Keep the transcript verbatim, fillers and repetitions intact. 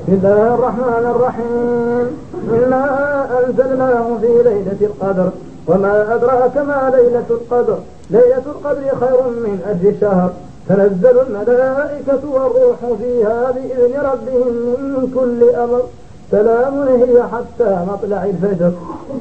بسم الله الرحمن الرحيم. إنا أنزلناه في ليلة القدر وما أدراك ما ليلة القدر. ليلة القدر خير من ألف شهر. تنزل الملائكة والروح فيها بإذن ربهم من كل أمر. سلام هي حتى مطلع الفجر.